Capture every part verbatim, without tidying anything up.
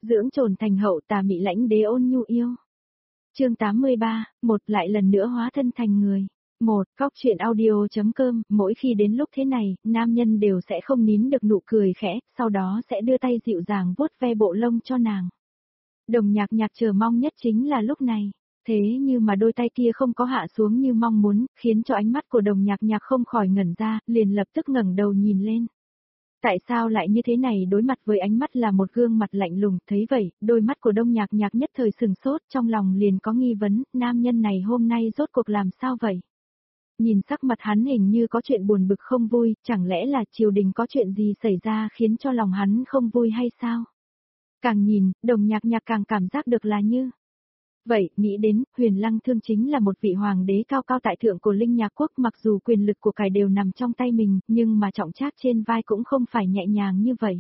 dưỡng trồn thành hậu tà mị lãnh đế ôn nhu yêu. Chương tám mươi ba, một lại lần nữa hóa thân thành người. Một, Góc truyện audio.com, mỗi khi đến lúc thế này, nam nhân đều sẽ không nín được nụ cười khẽ, sau đó sẽ đưa tay dịu dàng vuốt ve bộ lông cho nàng. Đồng Nhạc Nhạc chờ mong nhất chính là lúc này, thế nhưng mà đôi tay kia không có hạ xuống như mong muốn, khiến cho ánh mắt của Đồng Nhạc Nhạc không khỏi ngẩn ra, liền lập tức ngẩng đầu nhìn lên. Tại sao lại như thế này? Đối mặt với ánh mắt là một gương mặt lạnh lùng, thấy vậy, đôi mắt của Đông Nhạc Nhạc nhất thời sừng sốt, trong lòng liền có nghi vấn, nam nhân này hôm nay rốt cuộc làm sao vậy? Nhìn sắc mặt hắn hình như có chuyện buồn bực không vui, chẳng lẽ là triều đình có chuyện gì xảy ra khiến cho lòng hắn không vui hay sao? Càng nhìn, Đồng Nhạc Nhạc càng cảm giác được là như vậy, nghĩ đến, Huyền Lăng Thương chính là một vị hoàng đế cao cao tại thượng của Linh Nhạc Quốc, mặc dù quyền lực của cải đều nằm trong tay mình, nhưng mà trọng trách trên vai cũng không phải nhẹ nhàng như vậy.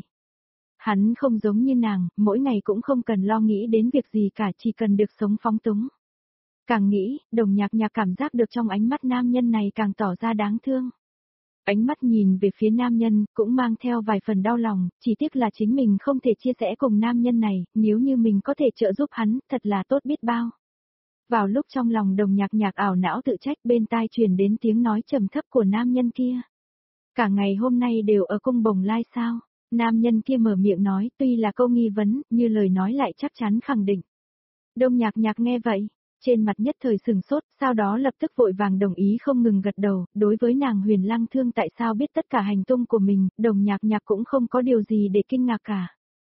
Hắn không giống như nàng, mỗi ngày cũng không cần lo nghĩ đến việc gì cả, chỉ cần được sống phóng túng. Càng nghĩ, Đồng Nhạc Nhạc cảm giác được trong ánh mắt nam nhân này càng tỏ ra đáng thương. Ánh mắt nhìn về phía nam nhân, cũng mang theo vài phần đau lòng, chỉ tiếc là chính mình không thể chia sẻ cùng nam nhân này, nếu như mình có thể trợ giúp hắn, thật là tốt biết bao. Vào lúc trong lòng Đồng Nhạc Nhạc ảo não tự trách, bên tai truyền đến tiếng nói trầm thấp của nam nhân kia. Cả ngày hôm nay đều ở cung Bồng Lai sao? Nam nhân kia mở miệng nói, tuy là câu nghi vấn, như lời nói lại chắc chắn khẳng định. Đồng Nhạc Nhạc nghe vậy, trên mặt nhất thời sừng sốt, sau đó lập tức vội vàng đồng ý không ngừng gật đầu, đối với nàng Huyền Lăng Thương tại sao biết tất cả hành tung của mình, Đồng Nhạc Nhạc cũng không có điều gì để kinh ngạc cả.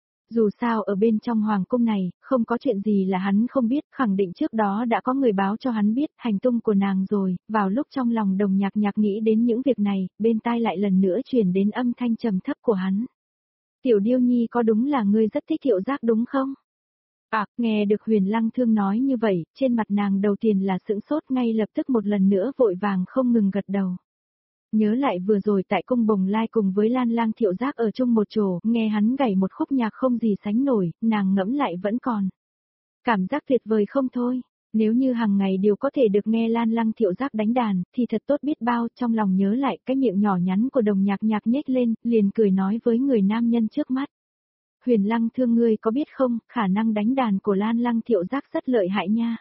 Dù sao ở bên trong hoàng cung này, không có chuyện gì là hắn không biết, khẳng định trước đó đã có người báo cho hắn biết hành tung của nàng rồi, vào lúc trong lòng Đồng Nhạc Nhạc nghĩ đến những việc này, bên tai lại lần nữa truyền đến âm thanh trầm thấp của hắn. Tiểu Điêu Nhi, có đúng là ngươi rất thích Thiệu Giác đúng không? À, nghe được Huyền Lăng Thương nói như vậy, trên mặt nàng đầu tiên là sững sốt, ngay lập tức một lần nữa vội vàng không ngừng gật đầu. Nhớ lại vừa rồi tại cung Bồng Lai cùng với Lan Lang Thiệu Giác ở chung một chỗ, nghe hắn gảy một khúc nhạc không gì sánh nổi, nàng ngẫm lại vẫn còn cảm giác tuyệt vời không thôi. Nếu như hàng ngày đều có thể được nghe Lan Lang Thiệu Giác đánh đàn, thì thật tốt biết bao. Trong lòng nhớ lại cái miệng nhỏ nhắn của Đồng Nhạc Nhạc nhếch lên, liền cười nói với người nam nhân trước mắt. Huyền Lăng Thương, ngươi có biết không, khả năng đánh đàn của Lan Lang Thiệu Giác rất lợi hại nha.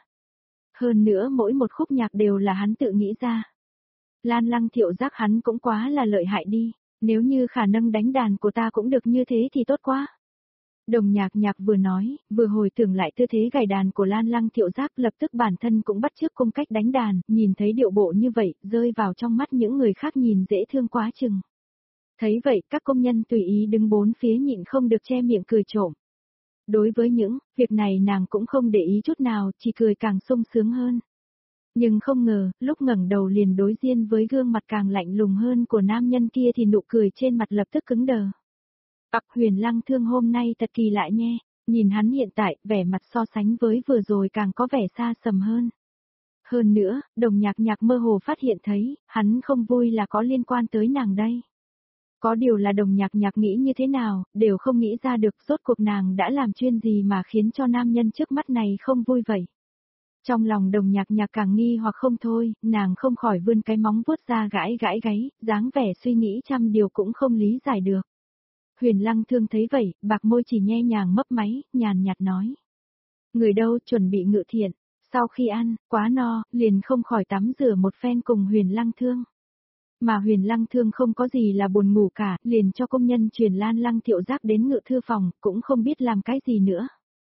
Hơn nữa mỗi một khúc nhạc đều là hắn tự nghĩ ra. Lan Lang Thiệu Giác hắn cũng quá là lợi hại đi, nếu như khả năng đánh đàn của ta cũng được như thế thì tốt quá. Đồng Nhạc Nhạc vừa nói, vừa hồi tưởng lại tư thế gảy đàn của Lan Lang Thiệu Giác, lập tức bản thân cũng bắt chước cung cách đánh đàn, nhìn thấy điệu bộ như vậy, rơi vào trong mắt những người khác nhìn dễ thương quá chừng. Thấy vậy, các công nhân tùy ý đứng bốn phía nhịn không được che miệng cười trộm. Đối với những việc này nàng cũng không để ý chút nào, chỉ cười càng sung sướng hơn. Nhưng không ngờ, lúc ngẩng đầu liền đối diện với gương mặt càng lạnh lùng hơn của nam nhân kia thì nụ cười trên mặt lập tức cứng đờ. Ặc, Huyền Lăng Thương hôm nay thật kỳ lạ nhé, nhìn hắn hiện tại, vẻ mặt so sánh với vừa rồi càng có vẻ xa sầm hơn. Hơn nữa, Đồng Nhạc Nhạc mơ hồ phát hiện thấy, hắn không vui là có liên quan tới nàng đây. Có điều là Đồng Nhạc Nhạc nghĩ như thế nào, đều không nghĩ ra được rốt cuộc nàng đã làm chuyên gì mà khiến cho nam nhân trước mắt này không vui vậy. Trong lòng Đồng Nhạc Nhạc càng nghi hoặc không thôi, nàng không khỏi vươn cái móng vuốt ra gãi gãi gáy, dáng vẻ suy nghĩ trăm điều cũng không lý giải được. Huyền Lăng Thương thấy vậy, bạc môi chỉ nhẹ nhàng mấp máy, nhàn nhạt nói. Người đâu chuẩn bị ngự thiện, sau khi ăn, quá no, liền không khỏi tắm rửa một phen cùng Huyền Lăng Thương. Mà Huyền Lăng Thương không có gì là buồn ngủ cả, liền cho công nhân truyền Lan Lang Thiệu Giác đến ngự thư phòng, cũng không biết làm cái gì nữa.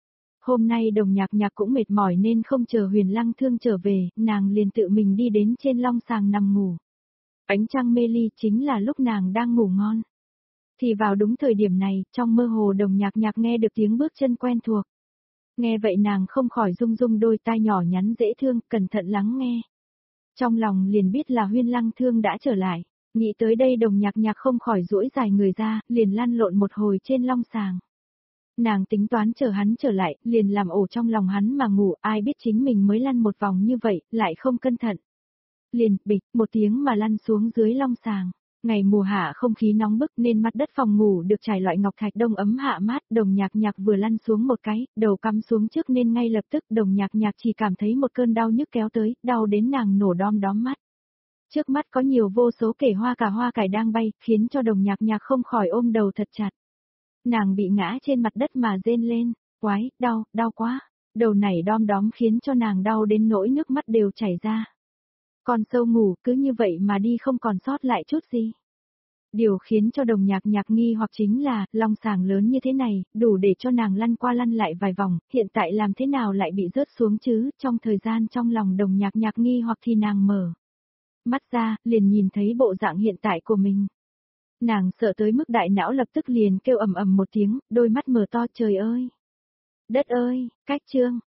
Hôm nay Đồng Nhạc Nhạc cũng mệt mỏi nên không chờ Huyền Lăng Thương trở về, nàng liền tự mình đi đến trên long sàng nằm ngủ. Ánh trăng mê ly chính là lúc nàng đang ngủ ngon. Thì vào đúng thời điểm này, trong mơ hồ Đồng Nhạc Nhạc nghe được tiếng bước chân quen thuộc. Nghe vậy nàng không khỏi rung rung đôi tai nhỏ nhắn dễ thương, cẩn thận lắng nghe. Trong lòng liền biết là Huyền Lăng Thương đã trở lại, nghĩ tới đây Đồng Nhạc Nhạc không khỏi duỗi dài người ra, liền lăn lộn một hồi trên long sàng. Nàng tính toán chờ hắn trở lại, liền làm ổ trong lòng hắn mà ngủ, ai biết chính mình mới lăn một vòng như vậy, lại không cẩn thận. Liền, bịch, một tiếng mà lăn xuống dưới long sàng. Ngày mùa hạ không khí nóng bức nên mặt đất phòng ngủ được trải loại ngọc thạch đông ấm hạ mát, Đồng Nhạc Nhạc vừa lăn xuống một cái, đầu cắm xuống trước nên ngay lập tức Đồng Nhạc Nhạc chỉ cảm thấy một cơn đau nhức kéo tới, đau đến nàng nổ đom đóm mắt. Trước mắt có nhiều vô số kể hoa cả hoa cải đang bay, khiến cho Đồng Nhạc Nhạc không khỏi ôm đầu thật chặt. Nàng bị ngã trên mặt đất mà rên lên, Quái, đau, đau quá. Đầu này đom đóm khiến cho nàng đau đến nỗi nước mắt đều chảy ra. Con sâu ngủ cứ như vậy mà đi không còn sót lại chút gì. Điều khiến cho đồng nhạc nhạc nghi hoặc chính là, long sàng lớn như thế này, đủ để cho nàng lăn qua lăn lại vài vòng, hiện tại làm thế nào lại bị rớt xuống chứ, trong thời gian trong lòng đồng nhạc nhạc nghi hoặc thì nàng mở mắt ra, liền nhìn thấy bộ dạng hiện tại của mình. Nàng sợ tới mức đại não lập tức liền kêu ầm ầm một tiếng, đôi mắt mở to trời ơi. Đất ơi, cách chương,